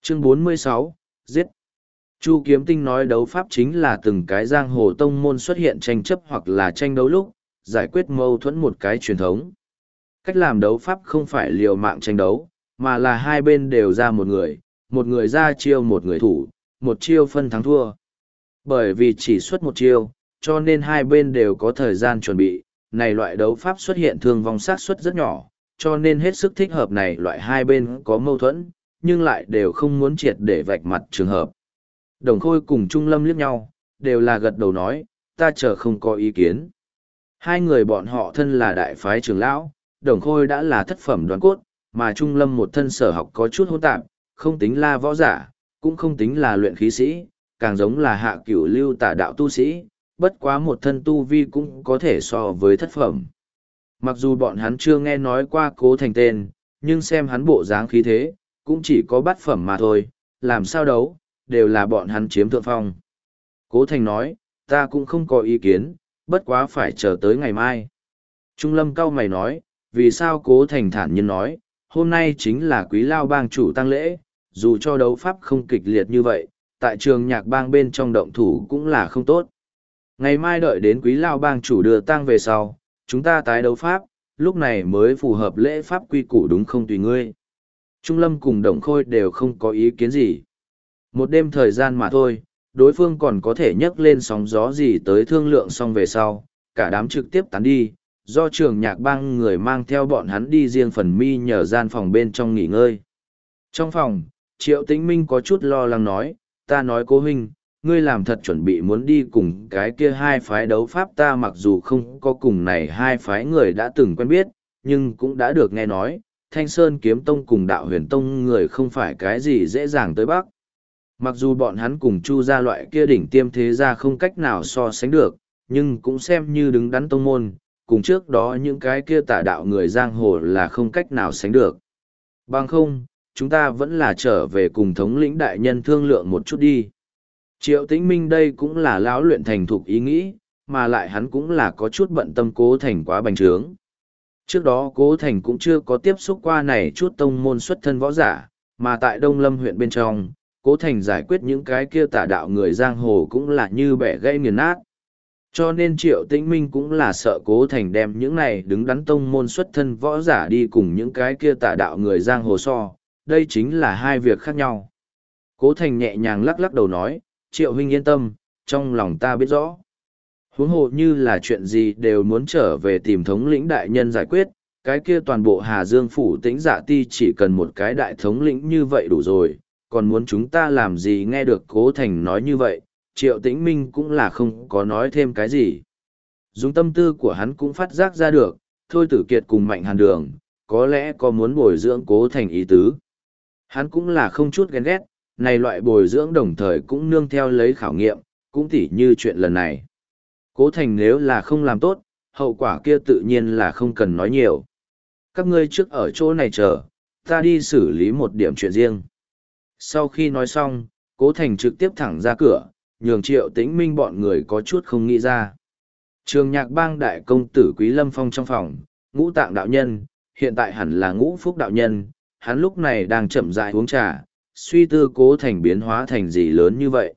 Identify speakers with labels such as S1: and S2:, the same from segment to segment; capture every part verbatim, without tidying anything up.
S1: Chương bốn mươi sáu, giết. Chu Kiếm Tinh nói đấu pháp chính là từng cái giang hồ tông môn xuất hiện tranh chấp hoặc là tranh đấu lúc, giải quyết mâu thuẫn một cái truyền thống. Cách làm đấu pháp không phải liều mạng tranh đấu, mà là hai bên đều ra một người, một người ra chiêu một người thủ, một chiêu phân thắng thua. Bởi vì chỉ xuất một chiêu, cho nên hai bên đều có thời gian chuẩn bị, này loại đấu pháp xuất hiện thương vong sát suất rất nhỏ, cho nên hết sức thích hợp này loại hai bên có mâu thuẫn, nhưng lại đều không muốn triệt để vạch mặt trường hợp. Đồng Khôi cùng Trung Lâm liếc nhau, đều là gật đầu nói, ta chờ không có ý kiến. Hai người bọn họ thân là đại phái trưởng lão, Đồng Khôi đã là thất phẩm đoán cốt, mà Trung Lâm một thân sở học có chút hỗn tạp, không tính là võ giả, cũng không tính là luyện khí sĩ, càng giống là hạ cửu lưu tả đạo tu sĩ, bất quá một thân tu vi cũng có thể so với thất phẩm. Mặc dù bọn hắn chưa nghe nói qua Cố Thành tên, nhưng xem hắn bộ dáng khí thế, cũng chỉ có bát phẩm mà thôi, làm sao đấu, đều là bọn hắn chiếm thượng phong. Cố Thành nói, ta cũng không có ý kiến, bất quá phải chờ tới ngày mai. Trung Lâm cau mày nói, vì sao Cố Thành thản nhiên nói, hôm nay chính là Quý Lao bang chủ tang lễ, dù cho đấu pháp không kịch liệt như vậy, tại trường nhạc bang bên trong động thủ cũng là không tốt. Ngày mai đợi đến Quý Lao bang chủ đưa tang về sau, chúng ta tái đấu pháp, lúc này mới phù hợp lễ pháp quy củ đúng không tùy ngươi. Trung Lâm cùng Đồng Khôi đều không có ý kiến gì. Một đêm thời gian mà thôi, đối phương còn có thể nhấc lên sóng gió gì tới thương lượng xong về sau, cả đám trực tiếp tán đi, do trường nhạc bang người mang theo bọn hắn đi riêng phần mi nhờ gian phòng bên trong nghỉ ngơi. Trong phòng, Triệu Tĩnh Minh có chút lo lắng nói, ta nói Cố huynh, ngươi làm thật chuẩn bị muốn đi cùng cái kia hai phái đấu pháp, ta mặc dù không có cùng này hai phái người đã từng quen biết, nhưng cũng đã được nghe nói, Thanh Sơn Kiếm Tông cùng Đạo Huyền Tông người không phải cái gì dễ dàng tới Bắc. Mặc dù bọn hắn cùng Chu gia loại kia đỉnh tiêm thế gia không cách nào so sánh được, nhưng cũng xem như đứng đắn tông môn, cùng trước đó những cái kia tả đạo người giang hồ là không cách nào sánh được. Bằng không, chúng ta vẫn là trở về cùng thống lĩnh đại nhân thương lượng một chút đi. Triệu Tĩnh Minh đây cũng là lão luyện thành thục ý nghĩ, mà lại hắn cũng là có chút bận tâm Cố Thành quá bành trướng. Trước đó Cố Thành cũng chưa có tiếp xúc qua này chút tông môn xuất thân võ giả, mà tại Đông Lâm huyện bên trong, Cố Thành giải quyết những cái kia tả đạo người giang hồ cũng là như bẻ gãy nghiền nát. Cho nên Triệu Tĩnh Minh cũng là sợ Cố Thành đem những này đứng đắn tông môn xuất thân võ giả đi cùng những cái kia tả đạo người giang hồ so, đây chính là hai việc khác nhau. Cố Thành nhẹ nhàng lắc lắc đầu nói, Triệu huynh yên tâm, trong lòng ta biết rõ. Huống hồ như là chuyện gì đều muốn trở về tìm thống lĩnh đại nhân giải quyết, cái kia toàn bộ Hà Dương phủ Tĩnh Dạ Ti chỉ cần một cái đại thống lĩnh như vậy đủ rồi, còn muốn chúng ta làm gì. Nghe được Cố Thành nói như vậy, Triệu Tĩnh Minh cũng là không có nói thêm cái gì. Dùng tâm tư của hắn cũng phát giác ra được, Thôi Tử Kiệt cùng Mạnh Hàn Đường, có lẽ có muốn bồi dưỡng Cố Thành ý tứ. Hắn cũng là không chút ghen ghét, này loại bồi dưỡng đồng thời cũng nương theo lấy khảo nghiệm, cũng tỉ như chuyện lần này. Cố Thành nếu là không làm tốt, hậu quả kia tự nhiên là không cần nói nhiều. Các ngươi trước ở chỗ này chờ, ta đi xử lý một điểm chuyện riêng. Sau khi nói xong, Cố Thành trực tiếp thẳng ra cửa, nhường Triệu Tĩnh Minh bọn người có chút không nghĩ ra. Trường nhạc bang đại công tử Quý Lâm Phong trong phòng, Ngũ Tạng đạo nhân, hiện tại hẳn là Ngũ Phúc đạo nhân, hắn lúc này đang chậm rãi uống trà, suy tư Cố Thành biến hóa thành gì lớn như vậy.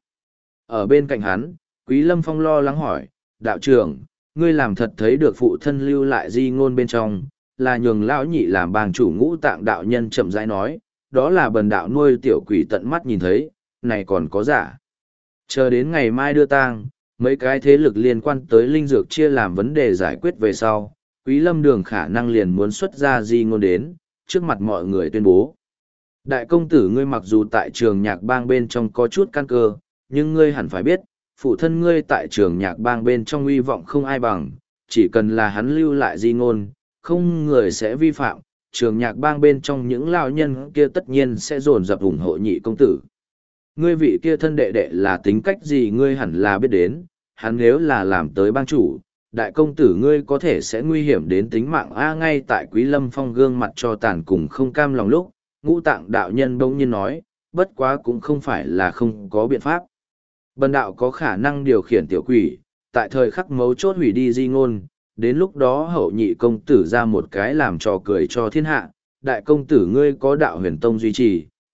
S1: Ở bên cạnh hắn, Quý Lâm Phong lo lắng hỏi, đạo trưởng, ngươi làm thật thấy được phụ thân lưu lại di ngôn bên trong, là nhường lão nhị làm bang chủ Ngũ Tạng đạo nhân chậm rãi nói, đó là bần đạo nuôi tiểu quỷ tận mắt nhìn thấy, này còn có giả. Chờ đến ngày mai đưa tang, mấy cái thế lực liên quan tới linh dược chia làm vấn đề giải quyết về sau, Quý Lâm Đường khả năng liền muốn xuất ra di ngôn đến, trước mặt mọi người tuyên bố. Đại công tử ngươi mặc dù tại trường nhạc bang bên trong có chút căn cơ, nhưng ngươi hẳn phải biết, phụ thân ngươi tại trường nhạc bang bên trong uy vọng không ai bằng, chỉ cần là hắn lưu lại di ngôn, không người sẽ vi phạm, trường nhạc bang bên trong những lão nhân kia tất nhiên sẽ dồn dập ủng hộ nhị công tử. Ngươi vị kia thân đệ đệ là tính cách gì ngươi hẳn là biết đến, hắn nếu là làm tới bang chủ, đại công tử ngươi có thể sẽ nguy hiểm đến tính mạng a. Ngay tại Quý Lâm Phong gương mặt cho tàn cùng không cam lòng lúc, Ngũ Tạng đạo nhân bỗng nhiên nói, bất quá cũng không phải là không có biện pháp. Bần đạo có khả năng điều khiển tiểu quỷ, tại thời khắc mấu chốt hủy đi di ngôn, đến lúc đó hậu nhị công tử ra một cái làm trò cười cho thiên hạ, đại công tử ngươi có đạo huyền tông duy trì,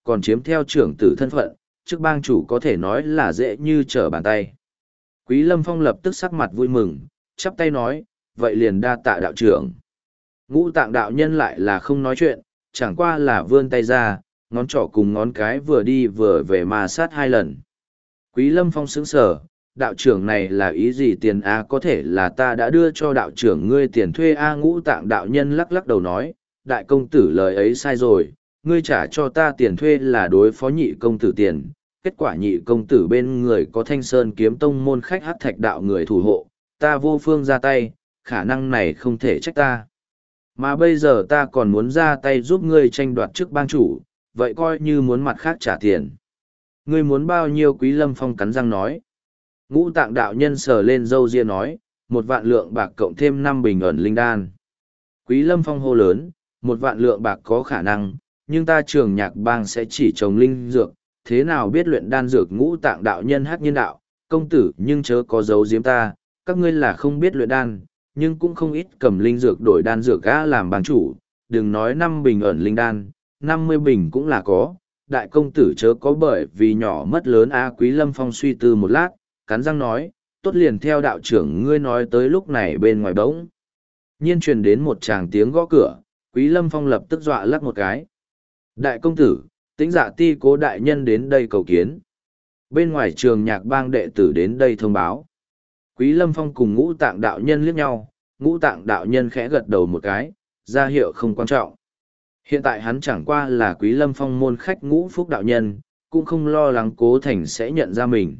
S1: còn chiếm theo trưởng tử thân phận, chức bang chủ có thể nói là dễ như trở bàn tay. Quý Lâm Phong lập tức sắc mặt vui mừng, chắp tay nói, vậy liền đa tạ đạo trưởng. Ngũ Tạng đạo nhân lại là không nói chuyện, chẳng qua là vươn tay ra, ngón trỏ cùng ngón cái vừa đi vừa về ma sát hai lần. Quý Lâm Phong sững sờ, đạo trưởng này là ý gì? Tiền A? Có thể là ta đã đưa cho đạo trưởng ngươi tiền thuê A? Ngũ Tạng đạo nhân lắc lắc đầu nói, đại công tử lời ấy sai rồi, ngươi trả cho ta tiền thuê là đối phó nhị công tử tiền. Kết quả nhị công tử bên người có Thanh Sơn kiếm tông môn khách hắc thạch đạo người thủ hộ, ta vô phương ra tay, khả năng này không thể trách ta. Mà bây giờ ta còn muốn ra tay giúp ngươi tranh đoạt chức bang chủ, vậy coi như muốn mặt khác trả tiền. Ngươi muốn bao nhiêu? Quý Lâm Phong cắn răng nói. Ngũ Tạng đạo nhân sờ lên râu ria nói, một vạn lượng bạc cộng thêm năm bình ẩn linh đan. Quý Lâm Phong hô lớn, một vạn lượng bạc có khả năng, nhưng ta Trường Nhạc Bang sẽ chỉ trồng linh dược, thế nào biết luyện đan dược? Ngũ Tạng đạo nhân hắc nhiên đạo, công tử nhưng chớ có giấu giếm ta, các ngươi là không biết luyện đan, nhưng cũng không ít cầm linh dược đổi đan dược gã làm bang chủ, đừng nói năm bình ẩn linh đan, năm mươi bình cũng là có. Đại công tử chớ có bởi vì nhỏ mất lớn a. Quý Lâm Phong suy tư một lát, cắn răng nói, tốt liền theo đạo trưởng ngươi nói. Tới lúc này bên ngoài bỗng nhiên truyền đến một tràng tiếng gõ cửa, Quý Lâm Phong lập tức dọa lắc một cái. Đại công tử, Tĩnh Dạ Ti Cố đại nhân đến đây cầu kiến. Bên ngoài Trường Nhạc Bang đệ tử đến đây thông báo. Quý Lâm Phong cùng Ngũ Tạng đạo nhân liếc nhau, Ngũ Tạng đạo nhân khẽ gật đầu một cái, ra hiệu không quan trọng. Hiện tại hắn chẳng qua là Quý Lâm Phong môn khách Ngũ Phúc đạo nhân, cũng không lo lắng Cố Thành sẽ nhận ra mình.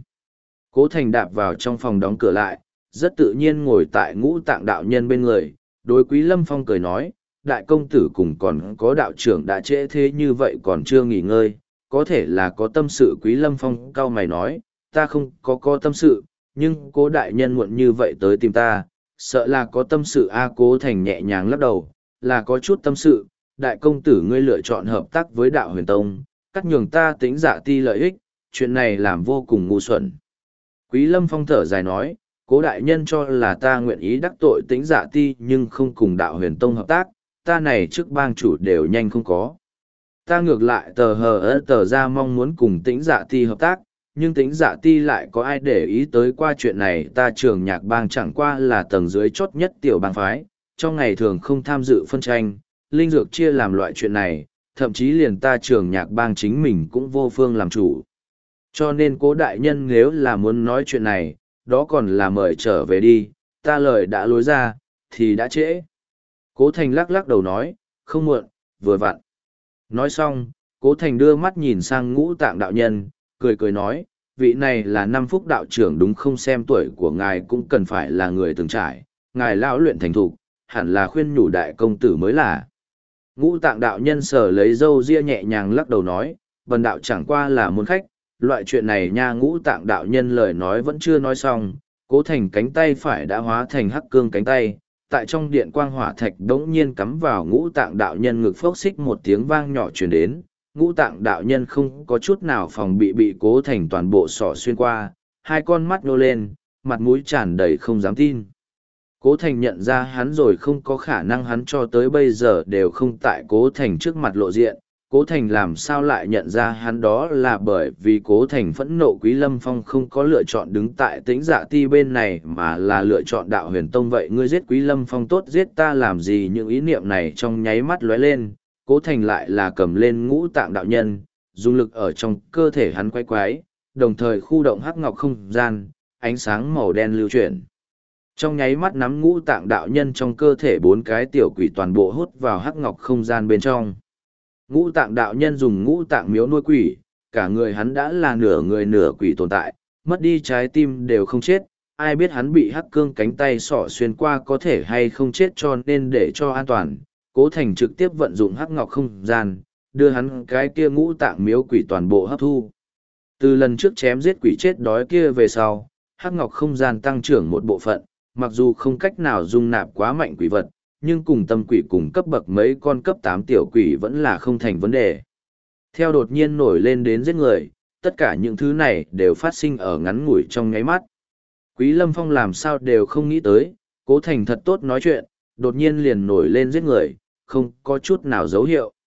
S1: Cố Thành đạp vào trong phòng đóng cửa lại, rất tự nhiên ngồi tại Ngũ Tạng đạo nhân bên người, đối Quý Lâm Phong cười nói, đại công tử cùng còn có đạo trưởng đã trễ thế như vậy còn chưa nghỉ ngơi, có thể là có tâm sự. Quý Lâm Phong cau mày nói, ta không có có tâm sự, nhưng Cố đại nhân muộn như vậy tới tìm ta, sợ là có tâm sự a. Cố Thành nhẹ nhàng lắc đầu, là có chút tâm sự. Đại công tử ngươi lựa chọn hợp tác với đạo huyền tông, cắt nhường ta Tĩnh Dạ Ti lợi ích, chuyện này làm vô cùng ngu xuẩn. Quý Lâm Phong thở dài nói, Cố đại nhân cho là ta nguyện ý đắc tội Tĩnh Dạ Ti nhưng không cùng đạo huyền tông hợp tác, ta này trước bang chủ đều nhanh không có. Ta ngược lại tờ hờ ớt tờ ra mong muốn cùng Tĩnh Dạ Ti hợp tác, nhưng Tĩnh Dạ Ti lại có ai để ý tới qua chuyện này. Ta Trường Nhạc Bang chẳng qua là tầng dưới chốt nhất tiểu bang phái, trong ngày thường không tham dự phân tranh, linh dược chia làm loại chuyện này, thậm chí liền ta Trường Nhạc Bang chính mình cũng vô phương làm chủ. Cho nên Cố đại nhân nếu là muốn nói chuyện này, đó còn là mời trở về đi, ta lời đã lối ra, thì đã trễ. Cố Thành lắc lắc đầu nói, không muộn, vừa vặn. Nói xong, Cố Thành đưa mắt nhìn sang Ngũ Tạng đạo nhân, cười cười nói, vị này là năm phúc đạo trưởng đúng không? Xem tuổi của ngài cũng cần phải là người từng trải, ngài lão luyện thành thục, hẳn là khuyên nhủ đại công tử mới là. Ngũ Tạng đạo nhân sở lấy râu ria nhẹ nhàng lắc đầu nói, bần đạo chẳng qua là môn khách, loại chuyện này nha. Ngũ Tạng đạo nhân lời nói vẫn chưa nói xong, Cố Thành cánh tay phải đã hóa thành hắc cương cánh tay, tại trong điện quang hỏa thạch đống nhiên cắm vào Ngũ Tạng đạo nhân ngực, phốc xích một tiếng vang nhỏ truyền đến. Ngũ Tạng đạo nhân không có chút nào phòng bị bị Cố Thành toàn bộ sỏ xuyên qua, hai con mắt nô lên, mặt mũi tràn đầy không dám tin. Cố Thành nhận ra hắn rồi, không có khả năng, hắn cho tới bây giờ đều không tại Cố Thành trước mặt lộ diện. Cố Thành làm sao lại nhận ra hắn? Đó là bởi vì Cố Thành phẫn nộ Quý Lâm Phong không có lựa chọn đứng tại Tĩnh Dạ Ti bên này mà là lựa chọn đạo huyền tông. Vậy ngươi giết Quý Lâm Phong tốt, giết ta làm gì? Những ý niệm này trong nháy mắt lóe lên, Cố Thành lại là cầm lên Ngũ Tạng đạo nhân, dùng lực ở trong cơ thể hắn quay quái, đồng thời khu động hắc ngọc không gian, ánh sáng màu đen lưu chuyển. Trong nháy mắt nắm Ngũ Tạng đạo nhân trong cơ thể bốn cái tiểu quỷ toàn bộ hút vào hắc ngọc không gian bên trong. Ngũ Tạng đạo nhân dùng ngũ tạng miếu nuôi quỷ, cả người hắn đã là nửa người nửa quỷ tồn tại, mất đi trái tim đều không chết, ai biết hắn bị hắc cương cánh tay sỏ xuyên qua có thể hay không chết. Cho nên để cho an toàn, Cố Thành trực tiếp vận dụng hắc ngọc không gian, đưa hắn cái kia ngũ tạng miếu quỷ toàn bộ hấp thu. Từ lần trước chém giết quỷ chết đói kia về sau, hắc ngọc không gian tăng trưởng một bộ phận, mặc dù không cách nào dung nạp quá mạnh quỷ vật, nhưng cùng tâm quỷ cùng cấp bậc mấy con cấp tám tiểu quỷ vẫn là không thành vấn đề. Theo đột nhiên nổi lên đến giết người, tất cả những thứ này đều phát sinh ở ngắn ngủi trong nháy mắt. Quý Lâm Phong làm sao đều không nghĩ tới, Cố Thành thật tốt nói chuyện, đột nhiên liền nổi lên giết người, không có chút nào dấu hiệu.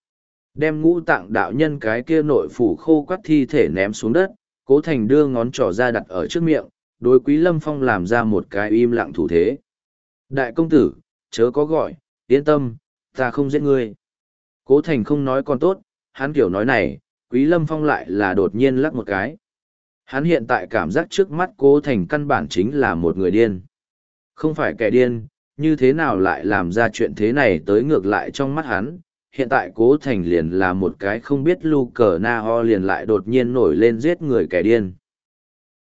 S1: Đem ngũ tạng đạo nhân cái kia nội phủ khô quắt thi thể ném xuống đất, Cố Thành đưa ngón trỏ ra đặt ở trước miệng, đối Quý Lâm Phong làm ra một cái im lặng thủ thế. Đại công tử, chớ có gọi, yên tâm, ta không giết ngươi. Cố Thành không nói còn tốt, hắn kiểu nói này, Quý Lâm Phong lại là đột nhiên lắc một cái. Hắn hiện tại cảm giác trước mắt Cố Thành căn bản chính là một người điên. Không phải kẻ điên, như thế nào lại làm ra chuyện thế này tới ngược lại trong mắt hắn. Hiện tại Cố Thành liền là một cái không biết lu cờ na ho liền lại đột nhiên nổi lên giết người kẻ điên.